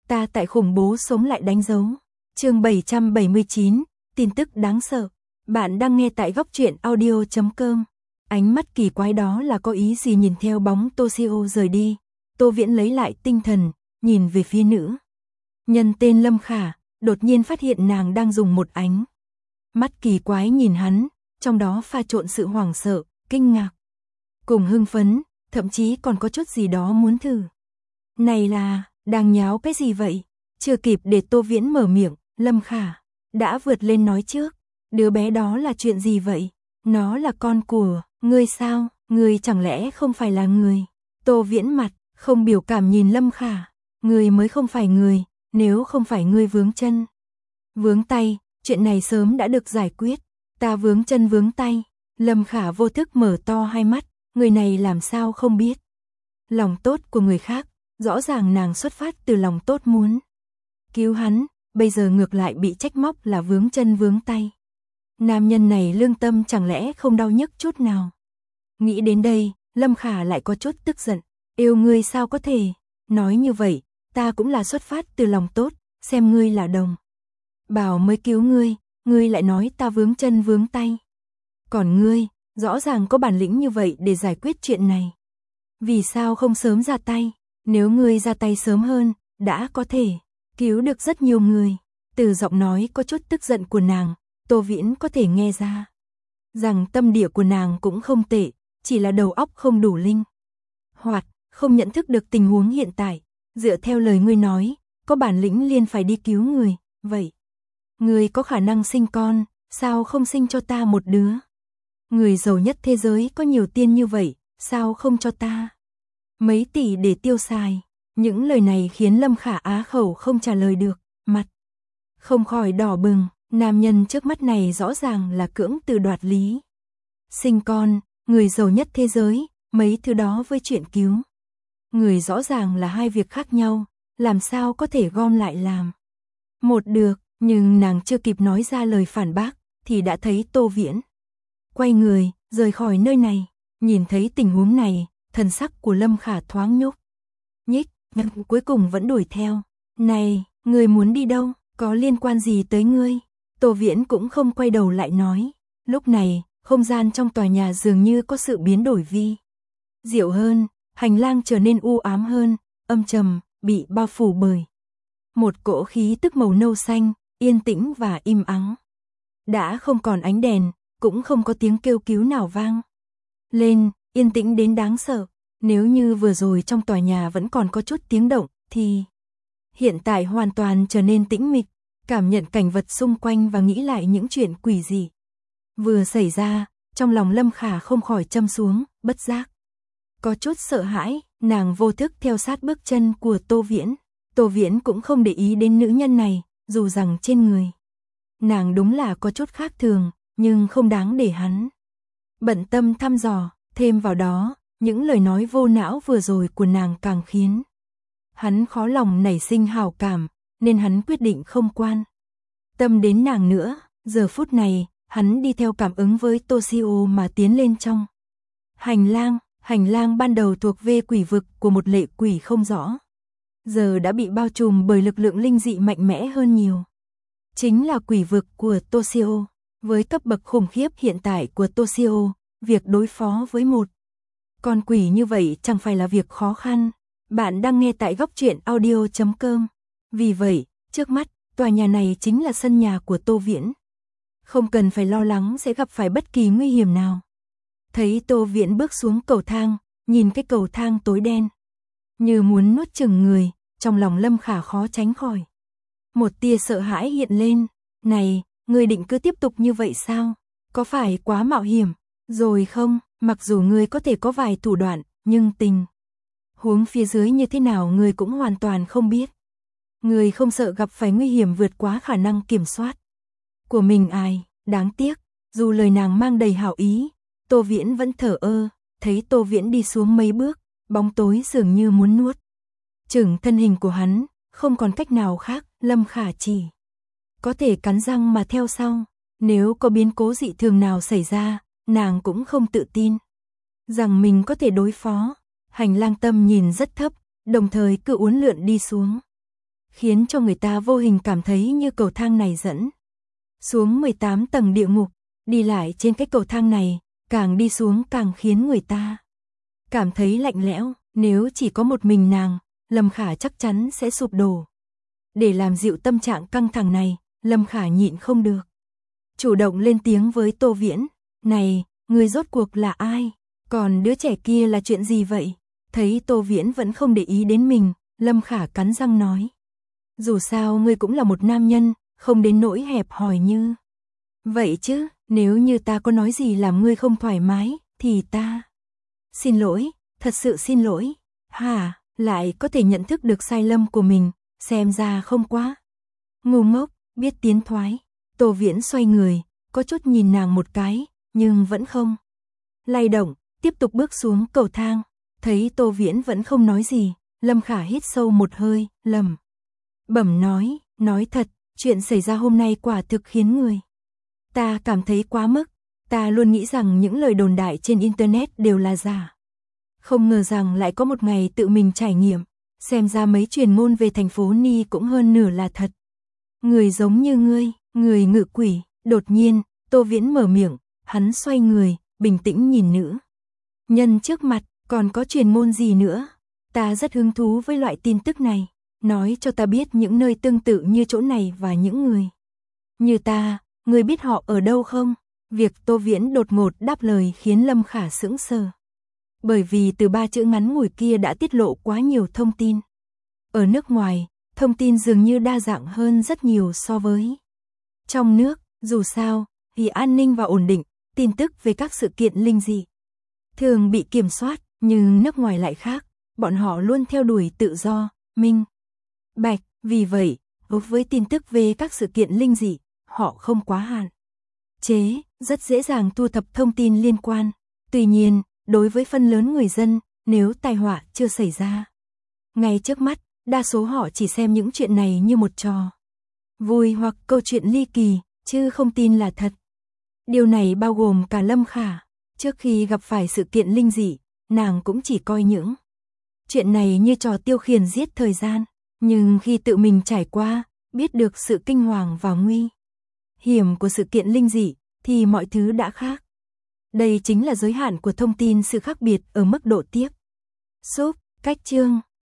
Ta tại khủng bố sống lại đánh dấu. Chương 779, tin tức đáng sợ. Bạn đang nghe tại góc truyện audio.com. Ánh mắt kỳ quái đó là có ý gì nhìn theo bóng Toshio rời đi. Tô Viễn lấy lại tinh thần, nhìn về phía nữ nhân tên Lâm Khả, đột nhiên phát hiện nàng đang dùng một ánh mắt kỳ quái nhìn hắn, trong đó pha trộn sự hoảng sợ, kinh ngạc, cùng hưng phấn, thậm chí còn có chút gì đó muốn thử. Này là, đang nháo cái gì vậy? Chưa kịp để Tô Viễn mở miệng, Lâm Khả đã vượt lên nói trước. Đứa bé đó là chuyện gì vậy? Nó là con của ngươi sao? Ngươi chẳng lẽ không phải là người? Tô Viễn mặt không biểu cảm nhìn Lâm Khả. Ngươi mới không phải người, nếu không phải ngươi vướng chân vướng tay, chuyện này sớm đã được giải quyết. Ta vướng chân vướng tay. Lâm Khả vô thức mở to hai mắt, người này làm sao không biết lòng tốt của người khác, rõ ràng nàng xuất phát từ lòng tốt muốn cứu hắn, bây giờ ngược lại bị trách móc là vướng chân vướng tay. Nam nhân này lương tâm chẳng lẽ không đau nhức chút nào? Nghĩ đến đây, Lâm Khả lại có chút tức giận. Yêu ngươi sao có thể? Nói như vậy, ta cũng là xuất phát từ lòng tốt, xem ngươi là đồng bảo mới cứu ngươi, ngươi lại nói ta vướng chân vướng tay. Còn ngươi, rõ ràng có bản lĩnh như vậy để giải quyết chuyện này. Vì sao không sớm ra tay? Nếu ngươi ra tay sớm hơn, đã có thể cứu được rất nhiều người. Từ giọng nói có chút tức giận của nàng, Tô Viễn có thể nghe ra rằng tâm địa của nàng cũng không tệ, chỉ là đầu óc không đủ linh hoạt, không nhận thức được tình huống hiện tại. Dựa theo lời ngươi nói, có bản lĩnh liền phải đi cứu người, vậy ngươi có khả năng sinh con, sao không sinh cho ta một đứa? Người giàu nhất thế giới có nhiều tiền như vậy, sao không cho ta mấy tỷ để tiêu xài? Những lời này khiến Lâm Khả á khẩu không trả lời được, mặt không khỏi đỏ bừng. Nam nhân trước mắt này rõ ràng là cưỡng từ đoạt lý. Sinh con, người giàu nhất thế giới, mấy thứ đó với chuyện cứu người rõ ràng là hai việc khác nhau, làm sao có thể gom lại làm một được? Nhưng nàng chưa kịp nói ra lời phản bác, thì đã thấy Tô Viễn quay người, rời khỏi nơi này. Nhìn thấy tình huống này, thần sắc của Lâm Khả thoáng nhúc nhích, nhưng cuối cùng vẫn đuổi theo. Này, ngươi muốn đi đâu? Có liên quan gì tới ngươi? Tô Viễn cũng không quay đầu lại nói. Lúc này, không gian trong tòa nhà dường như có sự biến đổi vi diệu hơn, hành lang trở nên u ám hơn, âm trầm, bị bao phủ bởi một cỗ khí tức màu nâu xanh, yên tĩnh và im ắng. Đã không còn ánh đèn, cũng không có tiếng kêu cứu nào vang lên, yên tĩnh đến đáng sợ. Nếu như vừa rồi trong tòa nhà vẫn còn có chút tiếng động, thì hiện tại hoàn toàn trở nên tĩnh mịch. Cảm nhận cảnh vật xung quanh và nghĩ lại những chuyện quỷ dị vừa xảy ra, trong lòng Lâm Khả không khỏi châm xuống, bất giác có chút sợ hãi. Nàng vô thức theo sát bước chân của Tô Viễn. Tô Viễn cũng không để ý đến nữ nhân này, dù rằng trên người nàng đúng là có chút khác thường, nhưng không đáng để hắn bận tâm thăm dò. Thêm vào đó, những lời nói vô não vừa rồi của nàng càng khiến hắn khó lòng nảy sinh hảo cảm, nên hắn quyết định không quan tâm đến nàng nữa. Giờ phút này, hắn đi theo cảm ứng với Toshio mà tiến lên trong hành lang. Hành lang ban đầu thuộc về quỷ vực của một lệ quỷ không rõ, giờ đã bị bao trùm bởi lực lượng linh dị mạnh mẽ hơn nhiều. Chính là quỷ vực của Toshio. Với cấp bậc khủng khiếp hiện tại của Toshio, việc đối phó với một con quỷ như vậy chẳng phải là việc khó khăn. Bạn đang nghe tại góc truyện audio.com. Vì vậy, trước mắt, tòa nhà này chính là sân nhà của Tô Viễn. Không cần phải lo lắng sẽ gặp phải bất kỳ nguy hiểm nào. Thấy Tô Viễn bước xuống cầu thang, nhìn cái cầu thang tối đen như muốn nuốt chửng người, trong lòng Lâm Khả khó tránh khỏi một tia sợ hãi hiện lên. Này, ngươi định cứ tiếp tục như vậy sao? Có phải quá mạo hiểm rồi không? Mặc dù ngươi có thể có vài thủ đoạn, nhưng tình huống phía dưới như thế nào ngươi cũng hoàn toàn không biết. Ngươi không sợ gặp phải nguy hiểm vượt quá khả năng kiểm soát của mình ai? Đáng tiếc, dù lời nàng mang đầy hảo ý, Tô Viễn vẫn thờ ơ. Thấy Tô Viễn đi xuống mấy bước, bóng tối dường như muốn nuốt chửng thân hình của hắn, không còn cách nào khác, Lâm Khả chỉ có thể cắn răng mà theo sau. Nếu có biến cố dị thường nào xảy ra, nàng cũng không tự tin rằng mình có thể đối phó. Hành lang tâm nhìn rất thấp, đồng thời cứ uốn lượn đi xuống. khiến cho người ta vô hình cảm thấy như cầu thang này dẫn xuống 18 tầng địa ngục. Đi lại trên cái cầu thang này, càng đi xuống càng khiến người ta cảm thấy lạnh lẽo. Nếu chỉ có một mình nàng, Lâm Khả chắc chắn sẽ sụp đổ. Để làm dịu tâm trạng căng thẳng này, Lâm Khả nhịn không được, chủ động lên tiếng với Tô Viễn. Này, người rốt cuộc là ai? Còn đứa trẻ kia là chuyện gì vậy? Thấy Tô Viễn vẫn không để ý đến mình, Lâm Khả cắn răng nói. Dù sao ngươi cũng là một nam nhân, không đến nỗi hẹp hòi như vậy chứ. Nếu như ta có nói gì làm ngươi không thoải mái, thì ta xin lỗi, thật sự xin lỗi. Hả, lại có thể nhận thức được sai lầm của mình, xem ra không quá ngu ngốc, biết tiến thoái. Tô Viễn xoay người, có chút nhìn nàng một cái, nhưng vẫn không lay động, tiếp tục bước xuống cầu thang. Thấy Tô Viễn vẫn không nói gì, Lâm Khả hít sâu một hơi, lẩm bẩm nói thật, chuyện xảy ra hôm nay quả thực khiến người ta cảm thấy quá mức. Ta luôn nghĩ rằng những lời đồn đại trên internet đều là giả. Không ngờ rằng lại có một ngày tự mình trải nghiệm, xem ra mấy truyền ngôn về thành phố Ni cũng hơn nửa là thật. Người giống như ngươi, người ngự quỷ. Đột nhiên, Tô Viễn mở miệng, hắn xoay người, bình tĩnh nhìn nữ nhân trước mặt. Còn có truyền ngôn gì nữa? Ta rất hứng thú với loại tin tức này. Nói cho ta biết những nơi tương tự như chỗ này và những người như ta, người biết họ ở đâu không? Việc Tô Viễn đột ngột đáp lời khiến Lâm Khả sững sờ. Bởi vì từ 3 chữ ngắn ngủi kia đã tiết lộ quá nhiều thông tin. Ở nước ngoài, thông tin dường như đa dạng hơn rất nhiều so với trong nước. Dù sao, vì an ninh và ổn định, tin tức về các sự kiện linh dị thường bị kiểm soát, nhưng nước ngoài lại khác. Bọn họ luôn theo đuổi tự do, minh bạch. Vì vậy, đối với tin tức về các sự kiện linh dị, họ không quá hạn chế, rất dễ dàng thu thập thông tin liên quan. Tuy nhiên, đối với phần lớn người dân, nếu tai họa chưa xảy ra ngay trước mắt, đa số họ chỉ xem những chuyện này như một trò vui hoặc câu chuyện ly kỳ, chứ không tin là thật. Điều này bao gồm cả Lâm Khả. Trước khi gặp phải sự kiện linh dị, nàng cũng chỉ coi những chuyện này như trò tiêu khiển giết thời gian. Nhưng khi tự mình trải qua, biết được sự kinh hoàng và nguy hiểm của sự kiện linh dị, thì mọi thứ đã khác. Đây chính là giới hạn của thông tin, sự khác biệt ở mức độ tiếp xúc. Cách chương